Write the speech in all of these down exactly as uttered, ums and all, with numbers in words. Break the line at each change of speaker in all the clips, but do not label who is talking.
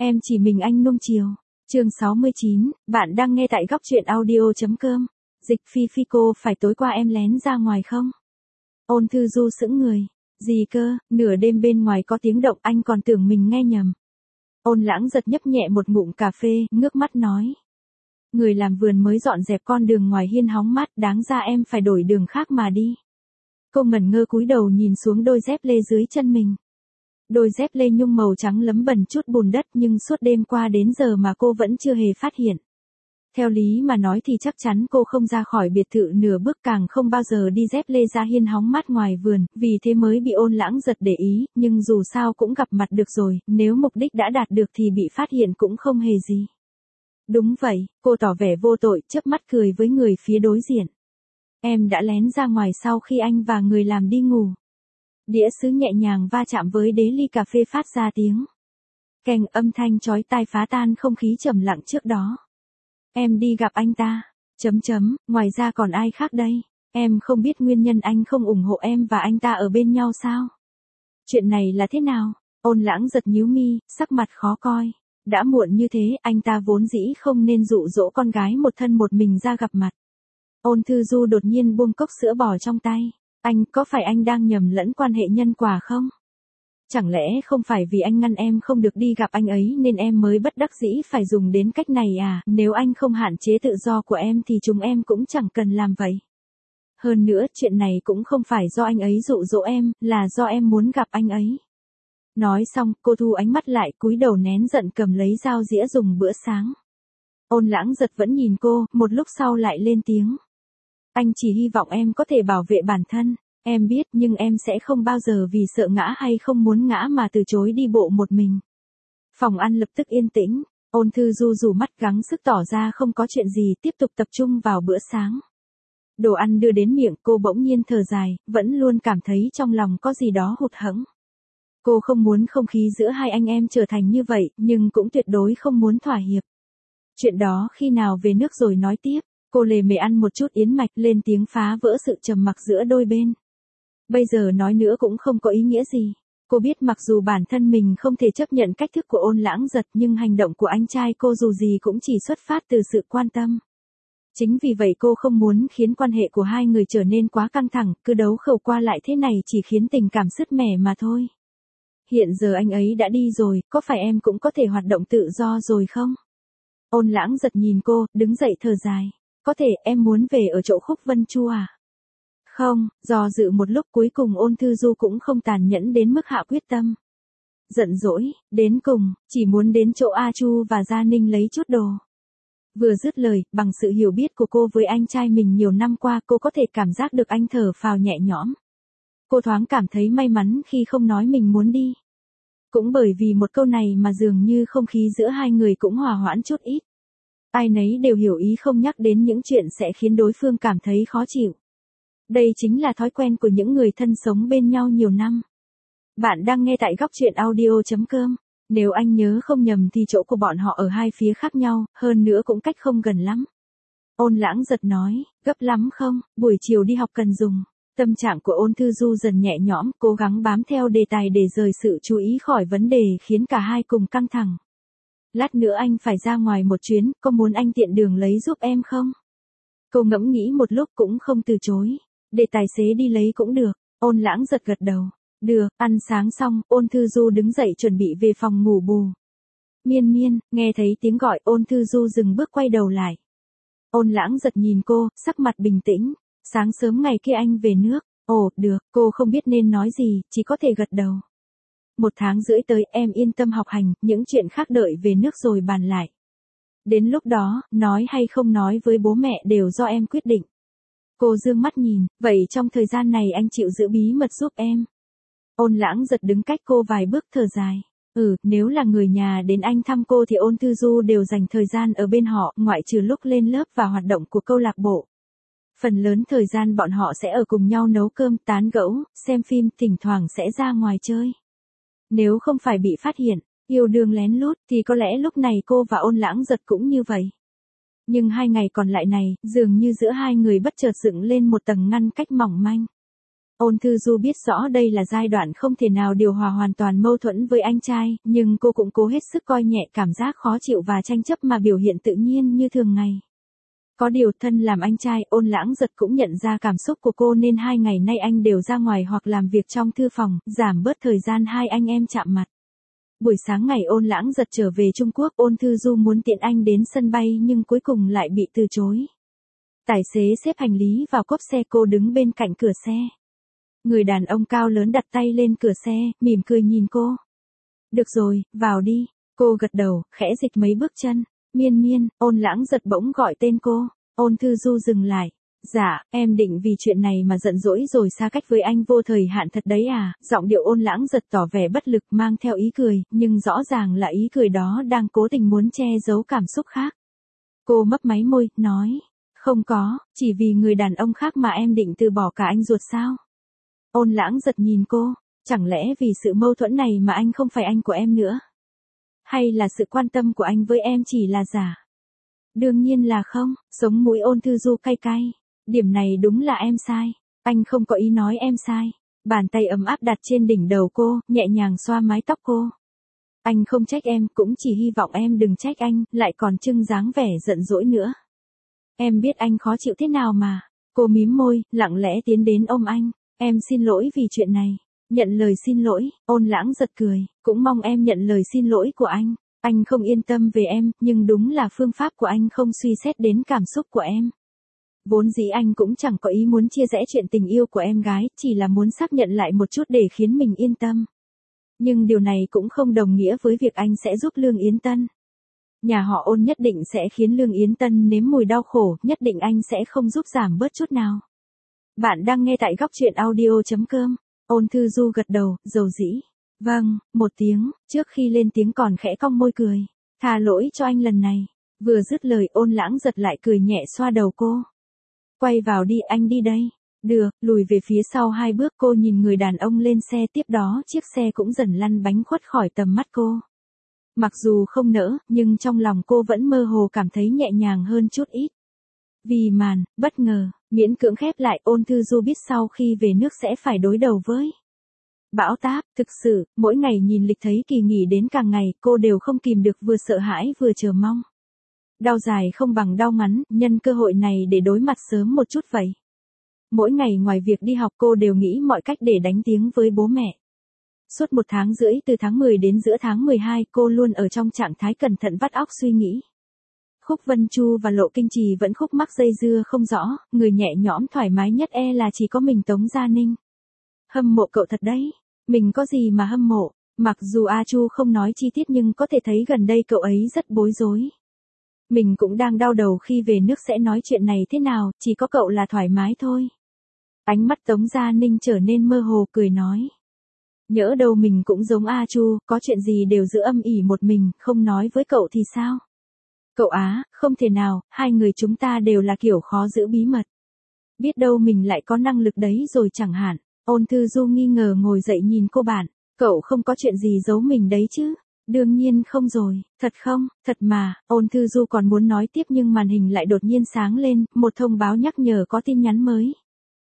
Em chỉ mình anh nuông chiều. Chương sáu mươi chín, bạn đang nghe tại góc truyện audio.com. Dịch Phi Phi cô phải tối qua em lén ra ngoài không? Ôn Thư Du sững người. Gì cơ, nửa đêm bên ngoài có tiếng động anh còn tưởng mình nghe nhầm. Ôn Lãng Giật nhấp nhẹ một ngụm cà phê, ngước mắt nói. Người làm vườn mới dọn dẹp con đường ngoài hiên hóng mát, đáng ra em phải đổi đường khác mà đi. Cô ngẩn ngơ cúi đầu nhìn xuống đôi dép lê dưới chân mình. Đôi dép lê nhung màu trắng lấm bẩn chút bùn đất nhưng suốt đêm qua đến giờ mà cô vẫn chưa hề phát hiện. Theo lý mà nói thì chắc chắn cô không ra khỏi biệt thự nửa bước, càng không bao giờ đi dép lê ra hiên hóng mát ngoài vườn, vì thế mới bị Ôn Lãng Giật để ý, nhưng dù sao cũng gặp mặt được rồi, nếu mục đích đã đạt được thì bị phát hiện cũng không hề gì. Đúng vậy, cô tỏ vẻ vô tội, chớp mắt cười với người phía đối diện. Em đã lén ra ngoài sau khi anh và người làm đi ngủ. Đĩa sứ nhẹ nhàng va chạm với đế ly cà phê phát ra tiếng keng, âm thanh chói tai phá tan không khí trầm lặng trước đó. Em đi gặp anh ta. Chấm chấm, ngoài ra còn ai khác đây? Em không biết nguyên nhân anh không ủng hộ em và anh ta ở bên nhau sao? Chuyện này là thế nào? Ôn Lãng Giật nhíu mi, sắc mặt khó coi. Đã muộn như thế, anh ta vốn dĩ không nên dụ dỗ con gái một thân một mình ra gặp mặt. Ôn Thư Du đột nhiên buông cốc sữa bò trong tay. Anh, có phải anh đang nhầm lẫn quan hệ nhân quả không? Chẳng lẽ không phải vì anh ngăn em không được đi gặp anh ấy nên em mới bất đắc dĩ phải dùng đến cách này à? Nếu anh không hạn chế tự do của em thì chúng em cũng chẳng cần làm vậy. Hơn nữa, chuyện này cũng không phải do anh ấy dụ dỗ em, là do em muốn gặp anh ấy. Nói xong, cô thu ánh mắt lại, cúi đầu nén giận cầm lấy dao dĩa dùng bữa sáng. Ôn Lãng Giật vẫn nhìn cô, một lúc sau lại lên tiếng. Anh chỉ hy vọng em có thể bảo vệ bản thân. Em biết, nhưng em sẽ không bao giờ vì sợ ngã hay không muốn ngã mà từ chối đi bộ một mình. Phòng ăn lập tức yên tĩnh. Ôn Thư Du rủ mắt gắng sức tỏ ra không có chuyện gì, tiếp tục tập trung vào bữa sáng. Đồ ăn đưa đến miệng, cô bỗng nhiên thở dài, vẫn luôn cảm thấy trong lòng có gì đó hụt hẫng. Cô không muốn không khí giữa hai anh em trở thành như vậy, nhưng cũng tuyệt đối không muốn thỏa hiệp. Chuyện đó khi nào về nước rồi nói tiếp. Cô lề mề ăn một chút yến mạch, lên tiếng phá vỡ sự trầm mặc giữa đôi bên. Bây giờ nói nữa cũng không có ý nghĩa gì. Cô biết mặc dù bản thân mình không thể chấp nhận cách thức của Ôn Lãng Giật, nhưng hành động của anh trai cô dù gì cũng chỉ xuất phát từ sự quan tâm. Chính vì vậy cô không muốn khiến quan hệ của hai người trở nên quá căng thẳng, cứ đấu khẩu qua lại thế này chỉ khiến tình cảm sứt mẻ mà thôi. Hiện giờ anh ấy đã đi rồi, có phải em cũng có thể hoạt động tự do rồi không? Ôn Lãng Giật nhìn cô, đứng dậy thở dài. Có thể, em muốn về ở chỗ Khúc Vân Chu à? Không, do dự một lúc cuối cùng Ôn Thư Du cũng không tàn nhẫn đến mức hạ quyết tâm. Giận dỗi, đến cùng, chỉ muốn đến chỗ A Chu và Gia Ninh lấy chút đồ. Vừa dứt lời, bằng sự hiểu biết của cô với anh trai mình nhiều năm qua, cô có thể cảm giác được anh thở phào nhẹ nhõm. Cô thoáng cảm thấy may mắn khi không nói mình muốn đi. Cũng bởi vì một câu này mà dường như không khí giữa hai người cũng hòa hoãn chút ít. Ai nấy đều hiểu ý không nhắc đến những chuyện sẽ khiến đối phương cảm thấy khó chịu. Đây chính là thói quen của những người thân sống bên nhau nhiều năm. Bạn đang nghe tại góc truyện audio.com. Nếu anh nhớ không nhầm thì chỗ của bọn họ ở hai phía khác nhau, hơn nữa cũng cách không gần lắm. Ôn Lãng Giật nói, gấp lắm không, buổi chiều đi học cần dùng. Tâm trạng của Ôn Thư Du dần nhẹ nhõm, cố gắng bám theo đề tài để rời sự chú ý khỏi vấn đề khiến cả hai cùng căng thẳng. Lát nữa anh phải ra ngoài một chuyến, có muốn anh tiện đường lấy giúp em không? Cô ngẫm nghĩ một lúc cũng không từ chối. Để tài xế đi lấy cũng được. Ôn Lãng Giật gật đầu. Được, ăn sáng xong, Ôn Thư Du đứng dậy chuẩn bị về phòng ngủ bù. Miên Miên, nghe thấy tiếng gọi, Ôn Thư Du dừng bước quay đầu lại. Ôn Lãng Giật nhìn cô, sắc mặt bình tĩnh. Sáng sớm ngày kia anh về nước. Ồ, được, cô không biết nên nói gì, chỉ có thể gật đầu. Một tháng rưỡi tới, em yên tâm học hành, những chuyện khác đợi về nước rồi bàn lại. Đến lúc đó, nói hay không nói với bố mẹ đều do em quyết định. Cô dương mắt nhìn, vậy trong thời gian này anh chịu giữ bí mật giúp em. Ôn Lãng Giật đứng cách cô vài bước thở dài. Ừ, nếu là người nhà đến anh thăm cô thì Ôn Thư Du đều dành thời gian ở bên họ, ngoại trừ lúc lên lớp và hoạt động của câu lạc bộ. Phần lớn thời gian bọn họ sẽ ở cùng nhau nấu cơm, tán gẫu, xem phim, thỉnh thoảng sẽ ra ngoài chơi. Nếu không phải bị phát hiện, yêu đương lén lút, thì có lẽ lúc này cô và Ôn Lãng Giật cũng như vậy. Nhưng hai ngày còn lại này, dường như giữa hai người bất chợt dựng lên một tầng ngăn cách mỏng manh. Ôn Thư Du biết rõ đây là giai đoạn không thể nào điều hòa hoàn toàn mâu thuẫn với anh trai, nhưng cô cũng cố hết sức coi nhẹ cảm giác khó chịu và tranh chấp mà biểu hiện tự nhiên như thường ngày. Có điều thân làm anh trai, Ôn Lãng Giật cũng nhận ra cảm xúc của cô nên hai ngày nay anh đều ra ngoài hoặc làm việc trong thư phòng, giảm bớt thời gian hai anh em chạm mặt. Buổi sáng ngày Ôn Lãng Giật trở về Trung Quốc, Ôn Thư Du muốn tiện anh đến sân bay nhưng cuối cùng lại bị từ chối. Tài xế xếp hành lý vào cốp xe, cô đứng bên cạnh cửa xe. Người đàn ông cao lớn đặt tay lên cửa xe, mỉm cười nhìn cô. Được rồi, vào đi. Cô gật đầu, khẽ dịch mấy bước chân. Miên Miên. Ôn Lãng Giật bỗng gọi tên cô. Ôn Thư Du dừng lại. Dạ, em định vì chuyện này mà giận dỗi rồi xa cách với anh vô thời hạn thật đấy à? Giọng điệu Ôn Lãng Giật tỏ vẻ bất lực mang theo ý cười, nhưng rõ ràng là ý cười đó đang cố tình muốn che giấu cảm xúc khác. Cô mấp máy môi, nói. Không có, chỉ vì người đàn ông khác mà em định từ bỏ cả anh ruột sao? Ôn Lãng Giật nhìn cô. Chẳng lẽ vì sự mâu thuẫn này mà anh không phải anh của em nữa? Hay là sự quan tâm của anh với em chỉ là giả? Đương nhiên là không. Sống mũi Ôn Thư Du cay cay. Điểm này đúng là em sai. Anh không có ý nói em sai. Bàn tay ấm áp đặt trên đỉnh đầu cô, nhẹ nhàng xoa mái tóc cô. Anh không trách em, cũng chỉ hy vọng em đừng trách anh, lại còn trưng dáng vẻ giận dỗi nữa. Em biết anh khó chịu thế nào mà. Cô mím môi, lặng lẽ tiến đến ôm anh. Em xin lỗi vì chuyện này. Nhận lời xin lỗi. Ôn Lãng Giật cười. Cũng mong em nhận lời xin lỗi của anh. Anh không yên tâm về em, nhưng đúng là phương pháp của anh không suy xét đến cảm xúc của em. Vốn dĩ anh cũng chẳng có ý muốn chia rẽ chuyện tình yêu của em gái, chỉ là muốn xác nhận lại một chút để khiến mình yên tâm. Nhưng điều này cũng không đồng nghĩa với việc anh sẽ giúp Lương Yến Tân. Nhà họ Ôn nhất định sẽ khiến Lương Yến Tân nếm mùi đau khổ, nhất định anh sẽ không giúp giảm bớt chút nào. Bạn đang nghe tại góc truyện audio chấm com. Ôn Thư Du gật đầu, dầu dĩ. Vâng, một tiếng, trước khi lên tiếng còn khẽ cong môi cười. Tha lỗi cho anh lần này. Vừa dứt lời Ôn Lãng Giật lại cười nhẹ xoa đầu cô. Quay vào đi, anh đi đây. Được, lùi về phía sau hai bước, cô nhìn người đàn ông lên xe, tiếp đó chiếc xe cũng dần lăn bánh khuất khỏi tầm mắt cô. Mặc dù không nỡ, nhưng trong lòng cô vẫn mơ hồ cảm thấy nhẹ nhàng hơn chút ít. Vì màn, bất ngờ, miễn cưỡng khép lại, Ôn Thư Du biết sau khi về nước sẽ phải đối đầu với bão táp. Thực sự, mỗi ngày nhìn lịch thấy kỳ nghỉ đến càng ngày, cô đều không kìm được vừa sợ hãi vừa chờ mong. Đau dài không bằng đau ngắn, nhân cơ hội này để đối mặt sớm một chút vậy. Mỗi ngày ngoài việc đi học cô đều nghĩ mọi cách để đánh tiếng với bố mẹ. Suốt một tháng rưỡi từ tháng mười đến giữa tháng mười hai, cô luôn ở trong trạng thái cẩn thận vắt óc suy nghĩ. Khúc Vân Chu và Lộ Kinh Trì vẫn khúc mắc dây dưa không rõ, người nhẹ nhõm thoải mái nhất e là chỉ có mình Tống Gia Ninh. Hâm mộ cậu thật đấy. Mình có gì mà hâm mộ, mặc dù A Chu không nói chi tiết nhưng có thể thấy gần đây cậu ấy rất bối rối. Mình cũng đang đau đầu khi về nước sẽ nói chuyện này thế nào, chỉ có cậu là thoải mái thôi. Ánh mắt Tống Gia Ninh trở nên mơ hồ, cười nói. Nhỡ đâu mình cũng giống A Chu, có chuyện gì đều giữ âm ỉ một mình, không nói với cậu thì sao? Cậu á, không thể nào, hai người chúng ta đều là kiểu khó giữ bí mật. Biết đâu mình lại có năng lực đấy rồi chẳng hạn. Ôn Thư Du nghi ngờ ngồi dậy nhìn cô bạn. Cậu không có chuyện gì giấu mình đấy chứ? Đương nhiên không rồi, thật không, thật mà. Ôn Thư Du còn muốn nói tiếp nhưng màn hình lại đột nhiên sáng lên, một thông báo nhắc nhở có tin nhắn mới.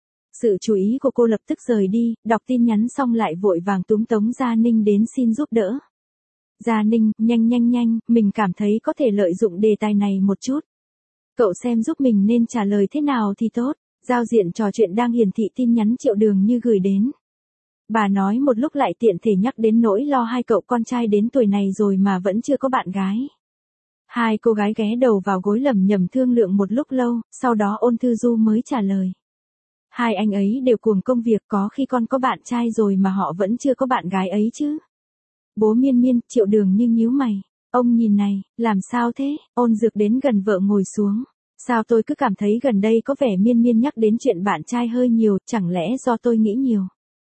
Sự chú ý của cô lập tức rời đi, đọc tin nhắn xong lại vội vàng túm Tống Gia Ninh đến xin giúp đỡ. Gia Ninh, nhanh nhanh nhanh, mình cảm thấy có thể lợi dụng đề tài này một chút. Cậu xem giúp mình nên trả lời thế nào thì tốt. Giao diện trò chuyện đang hiển thị tin nhắn Triệu Đường Như gửi đến. Bà nói một lúc lại tiện thể nhắc đến nỗi lo hai cậu con trai đến tuổi này rồi mà vẫn chưa có bạn gái. Hai cô gái ghé đầu vào gối lẩm nhẩm thương lượng một lúc lâu, sau đó Ôn Thư Du mới trả lời. Hai anh ấy đều cuồng công việc, có khi con có bạn trai rồi mà họ vẫn chưa có bạn gái ấy chứ. Bố Miên Miên. Triệu Đường Như nhíu mày. Ông nhìn này, làm sao thế? Ôn Dược đến gần vợ ngồi xuống. Sao tôi cứ cảm thấy gần đây có vẻ Miên Miên nhắc đến chuyện bạn trai hơi nhiều, chẳng lẽ do tôi nghĩ nhiều?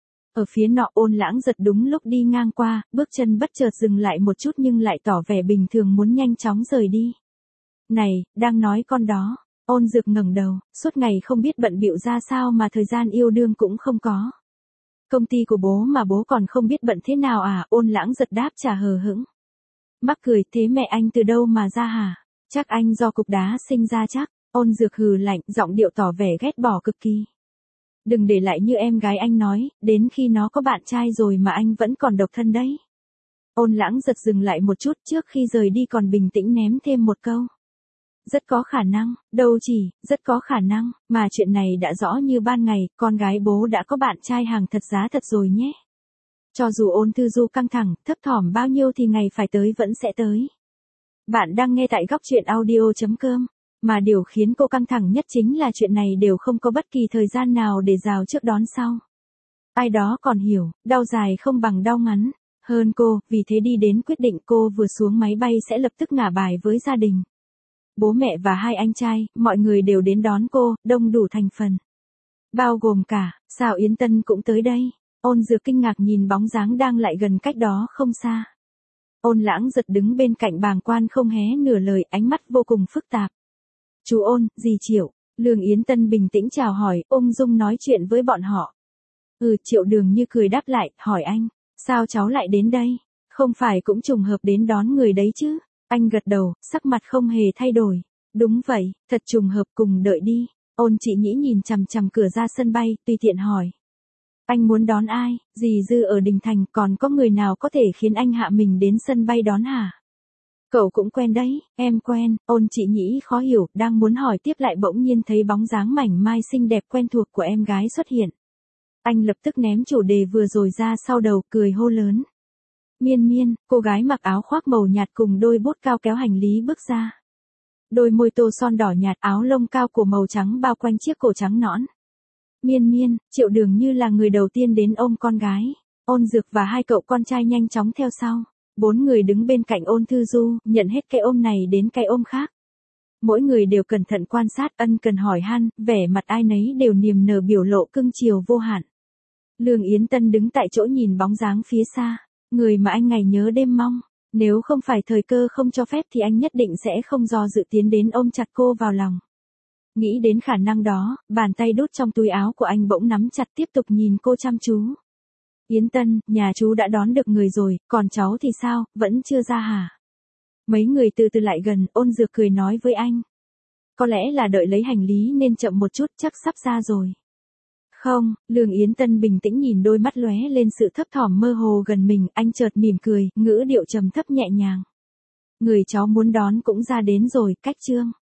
Ở phía nọ Ôn Lãng Giật đúng lúc đi ngang qua, bước chân bất chợt dừng lại một chút nhưng lại tỏ vẻ bình thường muốn nhanh chóng rời đi. Này, đang nói con đó. Ôn Dược ngẩng đầu, suốt ngày không biết bận bịu ra sao mà thời gian yêu đương cũng không có. Công ty của bố mà bố còn không biết bận thế nào à? Ôn Lãng Giật đáp trả hờ hững. Mắc cười, thế mẹ anh từ đâu mà ra hả? Chắc anh do cục đá sinh ra chắc. Ôn Dược hừ lạnh, giọng điệu tỏ vẻ ghét bỏ cực kỳ. Đừng để lại như em gái anh nói, đến khi nó có bạn trai rồi mà anh vẫn còn độc thân đấy. Ôn Lãng giật dừng lại một chút trước khi rời đi còn bình tĩnh ném thêm một câu. Rất có khả năng, đâu chỉ, rất có khả năng, mà chuyện này đã rõ như ban ngày, con gái bố đã có bạn trai hàng thật giá thật rồi nhé. Cho dù Ôn Thư Du căng thẳng, thấp thỏm bao nhiêu thì ngày phải tới vẫn sẽ tới. Bạn đang nghe tại góc chuyện audio chấm com, mà điều khiến cô căng thẳng nhất chính là chuyện này đều không có bất kỳ thời gian nào để rào trước đón sau. Ai đó còn hiểu, đau dài không bằng đau ngắn, hơn cô, vì thế đi đến quyết định cô vừa xuống máy bay sẽ lập tức ngả bài với gia đình. Bố mẹ và hai anh trai, mọi người đều đến đón cô, đông đủ thành phần. Bao gồm cả, sao Yến Tân cũng tới đây? Ôn Dược kinh ngạc nhìn bóng dáng đang lại gần cách đó không xa. Ôn Lãng giật đứng bên cạnh bàng quan không hé nửa lời, ánh mắt vô cùng phức tạp. Chú Ôn, dì Triệu, Lương Yến Tân bình tĩnh chào hỏi, ung dung nói chuyện với bọn họ. Ừ, Triệu Đường Như cười đáp lại, hỏi anh, sao cháu lại đến đây? Không phải cũng trùng hợp đến đón người đấy chứ? Anh gật đầu, sắc mặt không hề thay đổi. Đúng vậy, thật trùng hợp, cùng đợi đi. Ôn Chị Nhĩ nhìn chằm chằm cửa ra sân bay, tùy tiện hỏi. Anh muốn đón ai? Dì Dư ở Đình Thành, còn có người nào có thể khiến anh hạ mình đến sân bay đón hả? Cậu cũng quen đấy, em quen. Ôn Chị Nhĩ khó hiểu, đang muốn hỏi tiếp lại bỗng nhiên thấy bóng dáng mảnh mai xinh đẹp quen thuộc của em gái xuất hiện. Anh lập tức ném chủ đề vừa rồi ra sau đầu, cười hô lớn. Miên Miên, cô gái mặc áo khoác màu nhạt cùng đôi bốt cao kéo hành lý bước ra. Đôi môi tô son đỏ nhạt, áo lông cao của màu trắng bao quanh chiếc cổ trắng nõn. Miên Miên, Triệu Đường Như là người đầu tiên đến ôm con gái. Ôn Dược và hai cậu con trai nhanh chóng theo sau. Bốn người đứng bên cạnh Ôn Thư Du, nhận hết cái ôm này đến cái ôm khác. Mỗi người đều cẩn thận quan sát, ân cần hỏi han, vẻ mặt ai nấy đều niềm nở biểu lộ cưng chiều vô hạn. Lương Yến Tân đứng tại chỗ nhìn bóng dáng phía xa. Người mà anh ngày nhớ đêm mong, nếu không phải thời cơ không cho phép thì anh nhất định sẽ không do dự tiến đến ôm chặt cô vào lòng. Nghĩ đến khả năng đó, bàn tay đút trong túi áo của anh bỗng nắm chặt tiếp tục nhìn cô chăm chú. Yến Tân, nhà chú đã đón được người rồi, còn cháu thì sao, vẫn chưa ra hả? Mấy người từ từ lại gần, Ôn Dược cười nói với anh. Có lẽ là đợi lấy hành lý nên chậm một chút, chắc sắp ra rồi. Không, Lương Yến Tân bình tĩnh nhìn đôi mắt lóe lên sự thấp thỏm mơ hồ gần mình, anh chợt mỉm cười, ngữ điệu trầm thấp nhẹ nhàng. Người cháu muốn đón cũng ra đến rồi, cách trương.